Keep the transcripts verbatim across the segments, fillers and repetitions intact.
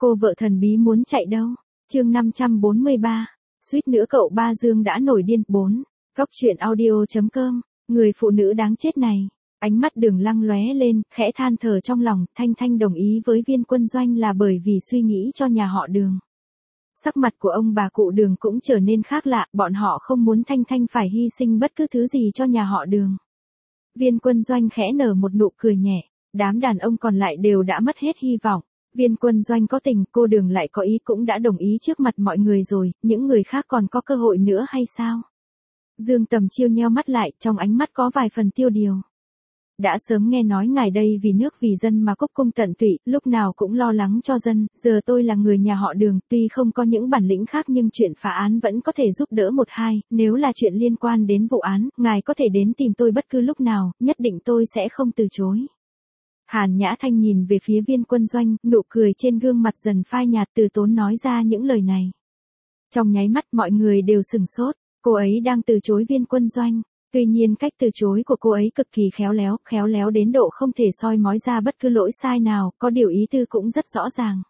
Cô vợ thần bí muốn chạy đâu? Chương năm trăm bốn mươi ba. Suýt nữa cậu ba Dương đã nổi điên. bốn. Góc truyện audio.com. Người phụ nữ đáng chết này. Ánh mắt Đường Lăng lóe lên, khẽ than thở trong lòng, Thanh Thanh đồng ý với Viên Quân Doanh là bởi vì suy nghĩ cho nhà họ Đường. Sắc mặt của ông bà cụ Đường cũng trở nên khác lạ, bọn họ không muốn Thanh Thanh phải hy sinh bất cứ thứ gì cho nhà họ Đường. Viên Quân Doanh khẽ nở một nụ cười nhẹ, đám đàn ông còn lại đều đã mất hết hy vọng. Viên Quân Doanh có tình, cô Đường lại có ý cũng đã đồng ý trước mặt mọi người rồi, những người khác còn có cơ hội nữa hay sao? Dương Tầm Chiêu nheo mắt lại, trong ánh mắt có vài phần tiêu điều. Đã sớm nghe nói ngài đây vì nước vì dân mà cúc cung tận tụy, lúc nào cũng lo lắng cho dân, giờ tôi là người nhà họ Đường, tuy không có những bản lĩnh khác nhưng chuyện phá án vẫn có thể giúp đỡ một hai, nếu là chuyện liên quan đến vụ án, ngài có thể đến tìm tôi bất cứ lúc nào, nhất định tôi sẽ không từ chối. Hàn Nhã Thanh nhìn về phía Viên Quân Doanh, nụ cười trên gương mặt dần phai nhạt, từ tốn nói ra những lời này. Trong nháy mắt mọi người đều sửng sốt, cô ấy đang từ chối Viên Quân Doanh. Tuy nhiên cách từ chối của cô ấy cực kỳ khéo léo, khéo léo đến độ không thể soi mói ra bất cứ lỗi sai nào, có điều ý tư cũng rất rõ ràng.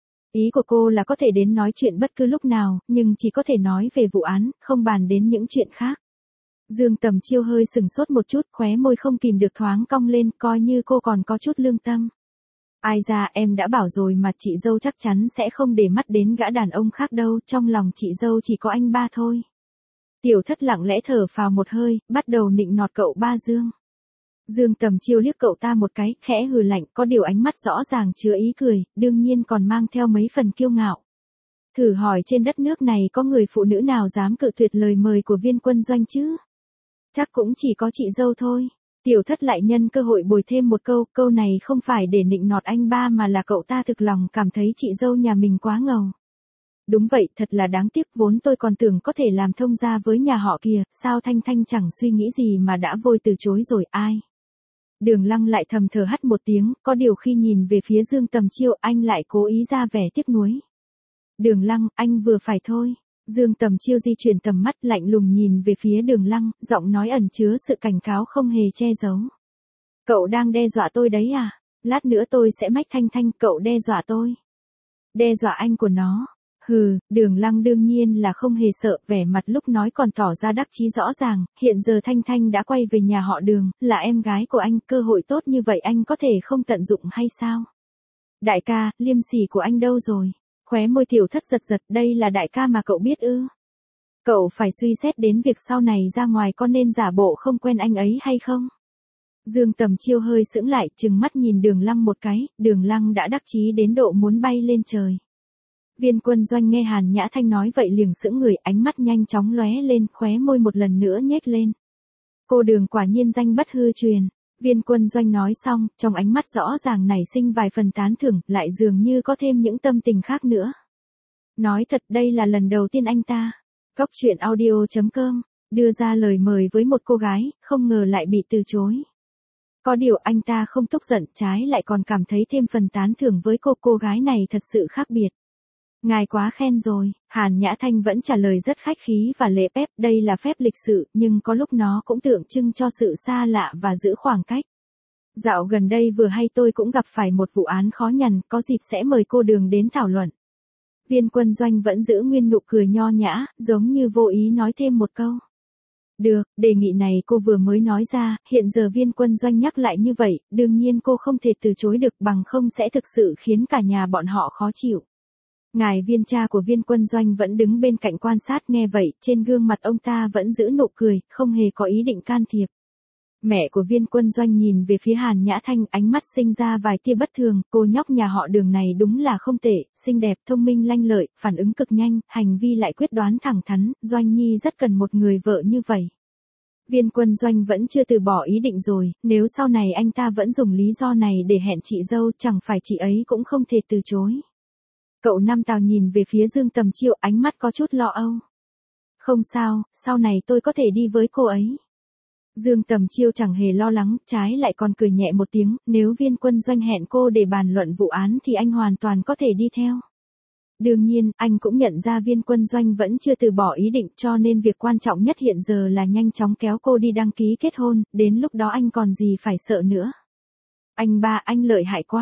Ý của cô là có thể đến nói chuyện bất cứ lúc nào, nhưng chỉ có thể nói về vụ án, không bàn đến những chuyện khác. Dương Tầm Chiêu hơi sừng sốt một chút, khóe môi không kìm được thoáng cong lên, coi như cô còn có chút lương tâm. Ai ra, em đã bảo rồi mà, chị dâu chắc chắn sẽ không để mắt đến gã đàn ông khác đâu, trong lòng chị dâu chỉ có anh ba thôi. Tiểu Thất lặng lẽ thở phào một hơi, bắt đầu nịnh nọt cậu ba Dương. Dương Tầm Chiêu liếc cậu ta một cái, khẽ hừ lạnh, có điều ánh mắt rõ ràng chứa ý cười, đương nhiên còn mang theo mấy phần kiêu ngạo. Thử hỏi trên đất nước này có người phụ nữ nào dám cự tuyệt lời mời của Viên Quân Doanh chứ? Chắc cũng chỉ có chị dâu thôi. Tiểu Thất lại nhân cơ hội bồi thêm một câu, câu này không phải để nịnh nọt anh ba mà là cậu ta thực lòng cảm thấy chị dâu nhà mình quá ngầu. Đúng vậy, thật là đáng tiếc, vốn tôi còn tưởng có thể làm thông gia với nhà họ kia, sao Thanh Thanh chẳng suy nghĩ gì mà đã vội từ chối rồi, ai? Đường Lăng lại thầm thở hắt một tiếng, có điều khi nhìn về phía Dương Tầm Chiêu, anh lại cố ý ra vẻ tiếc nuối. Đường Lăng, anh vừa phải thôi. Dương Tầm Chiêu di chuyển tầm mắt, lạnh lùng nhìn về phía Đường Lăng, giọng nói ẩn chứa sự cảnh cáo không hề che giấu. Cậu đang đe dọa tôi đấy à? Lát nữa tôi sẽ mách Thanh Thanh, cậu đe dọa tôi. Đe dọa anh của nó. Hừ, Đường Lăng đương nhiên là không hề sợ, vẻ mặt lúc nói còn tỏ ra đắc chí rõ ràng, hiện giờ Thanh Thanh đã quay về nhà họ Đường, là em gái của anh, cơ hội tốt như vậy anh có thể không tận dụng hay sao? Đại ca, liêm sỉ của anh đâu rồi? Khóe môi Tiểu Thất giật giật, đây là đại ca mà cậu biết ư? Cậu phải suy xét đến việc sau này ra ngoài có nên giả bộ không quen anh ấy hay không? Dương Tầm Chiêu hơi sững lại, trừng mắt nhìn Đường Lăng một cái, Đường Lăng đã đắc chí đến độ muốn bay lên trời. Viên Quân Doanh nghe Hàn Nhã Thanh nói vậy liền sững người, ánh mắt nhanh chóng lóe lên, khóe môi một lần nữa nhếch lên. Cô Đường quả nhiên danh bất hư truyền. Viên Quân Doanh nói xong, trong ánh mắt rõ ràng nảy sinh vài phần tán thưởng, lại dường như có thêm những tâm tình khác nữa. Nói thật, đây là lần đầu tiên anh ta, Góc truyện audio.com, đưa ra lời mời với một cô gái, không ngờ lại bị từ chối. Có điều anh ta không tức giận, trái lại còn cảm thấy thêm phần tán thưởng với cô cô gái này thật sự khác biệt. Ngài quá khen rồi, Hàn Nhã Thanh vẫn trả lời rất khách khí và lễ phép, đây là phép lịch sự, nhưng có lúc nó cũng tượng trưng cho sự xa lạ và giữ khoảng cách. Dạo gần đây vừa hay tôi cũng gặp phải một vụ án khó nhằn, có dịp sẽ mời cô Đường đến thảo luận. Viên Quân Doanh vẫn giữ nguyên nụ cười nho nhã, giống như vô ý nói thêm một câu. Được, đề nghị này cô vừa mới nói ra, hiện giờ Viên Quân Doanh nhắc lại như vậy, đương nhiên cô không thể từ chối được, bằng không sẽ thực sự khiến cả nhà bọn họ khó chịu. Ngài Viên, cha của Viên Quân Doanh vẫn đứng bên cạnh quan sát, nghe vậy, trên gương mặt ông ta vẫn giữ nụ cười, không hề có ý định can thiệp. Mẹ của Viên Quân Doanh nhìn về phía Hàn Nhã Thanh, ánh mắt sinh ra vài tia bất thường, cô nhóc nhà họ Đường này đúng là không tệ, xinh đẹp, thông minh lanh lợi, phản ứng cực nhanh, hành vi lại quyết đoán thẳng thắn, Doanh Nhi rất cần một người vợ như vậy. Viên Quân Doanh vẫn chưa từ bỏ ý định rồi, nếu sau này anh ta vẫn dùng lý do này để hẹn chị dâu, chẳng phải chị ấy cũng không thể từ chối. Cậu Năm Tào nhìn về phía Dương Tầm Chiêu, ánh mắt có chút lo âu. Không sao, sau này tôi có thể đi với cô ấy. Dương Tầm Chiêu chẳng hề lo lắng, trái lại còn cười nhẹ một tiếng, nếu Viên Quân Doanh hẹn cô để bàn luận vụ án thì anh hoàn toàn có thể đi theo. Đương nhiên, anh cũng nhận ra Viên Quân Doanh vẫn chưa từ bỏ ý định, cho nên việc quan trọng nhất hiện giờ là nhanh chóng kéo cô đi đăng ký kết hôn, đến lúc đó anh còn gì phải sợ nữa. Anh ba, anh lợi hại quá.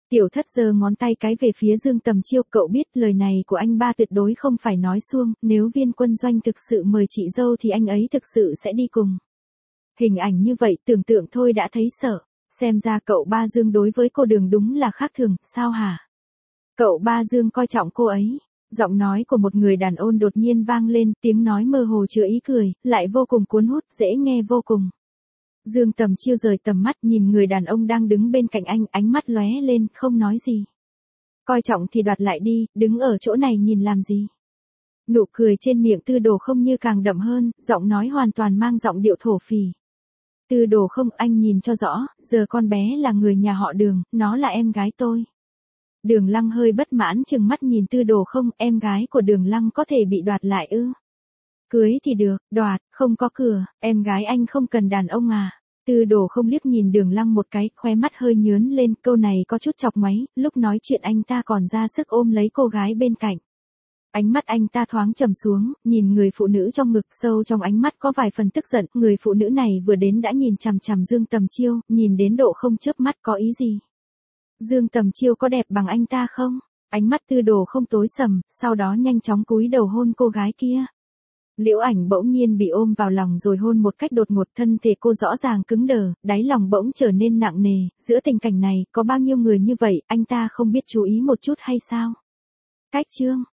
Tiểu thất giơ ngón tay cái về phía Dương Tầm Chiêu, cậu biết lời này của anh ba tuyệt đối không phải nói suông, nếu Viên Quân Doanh thực sự mời chị dâu thì anh ấy thực sự sẽ đi cùng. Hình ảnh như vậy tưởng tượng thôi đã thấy sợ, xem ra cậu ba Dương đối với cô Đường đúng là khác thường, sao hả? Cậu ba Dương coi trọng cô ấy. Giọng nói của một người đàn ông đột nhiên vang lên, tiếng nói mơ hồ chứa ý cười, lại vô cùng cuốn hút, dễ nghe vô cùng. Dương Tầm Chiêu rời tầm mắt nhìn người đàn ông đang đứng bên cạnh anh, ánh mắt lóe lên, không nói gì. Coi trọng thì đoạt lại đi, đứng ở chỗ này nhìn làm gì? Nụ cười trên miệng Tư Đồ Không như càng đậm hơn, giọng nói hoàn toàn mang giọng điệu thổ phỉ. Tư Đồ Không, anh nhìn cho rõ, giờ con bé là người nhà họ Đường, nó là em gái tôi. Đường Lăng hơi bất mãn chừng mắt nhìn Tư Đồ Không, em gái của Đường Lăng có thể bị đoạt lại ư? Cưới thì được, đoạt, không có cửa, em gái anh không cần đàn ông à? Tư Đồ Không liếc nhìn Đường Lăng một cái, khóe mắt hơi nhướng lên, câu này có chút chọc ngoáy, lúc nói chuyện anh ta còn ra sức ôm lấy cô gái bên cạnh. Ánh mắt anh ta thoáng trầm xuống, nhìn người phụ nữ trong ngực, sâu trong ánh mắt có vài phần tức giận, người phụ nữ này vừa đến đã nhìn chằm chằm Dương Tầm Chiêu, nhìn đến độ không chớp mắt, có ý gì? Dương Tầm Chiêu có đẹp bằng anh ta không? Ánh mắt Tư Đồ Không tối sầm, sau đó nhanh chóng cúi đầu hôn cô gái kia. Liễu Ảnh bỗng nhiên bị ôm vào lòng rồi hôn một cách đột ngột, thân thể cô rõ ràng cứng đờ, đáy lòng bỗng trở nên nặng nề, giữa tình cảnh này, có bao nhiêu người như vậy, anh ta không biết chú ý một chút hay sao? Cách chương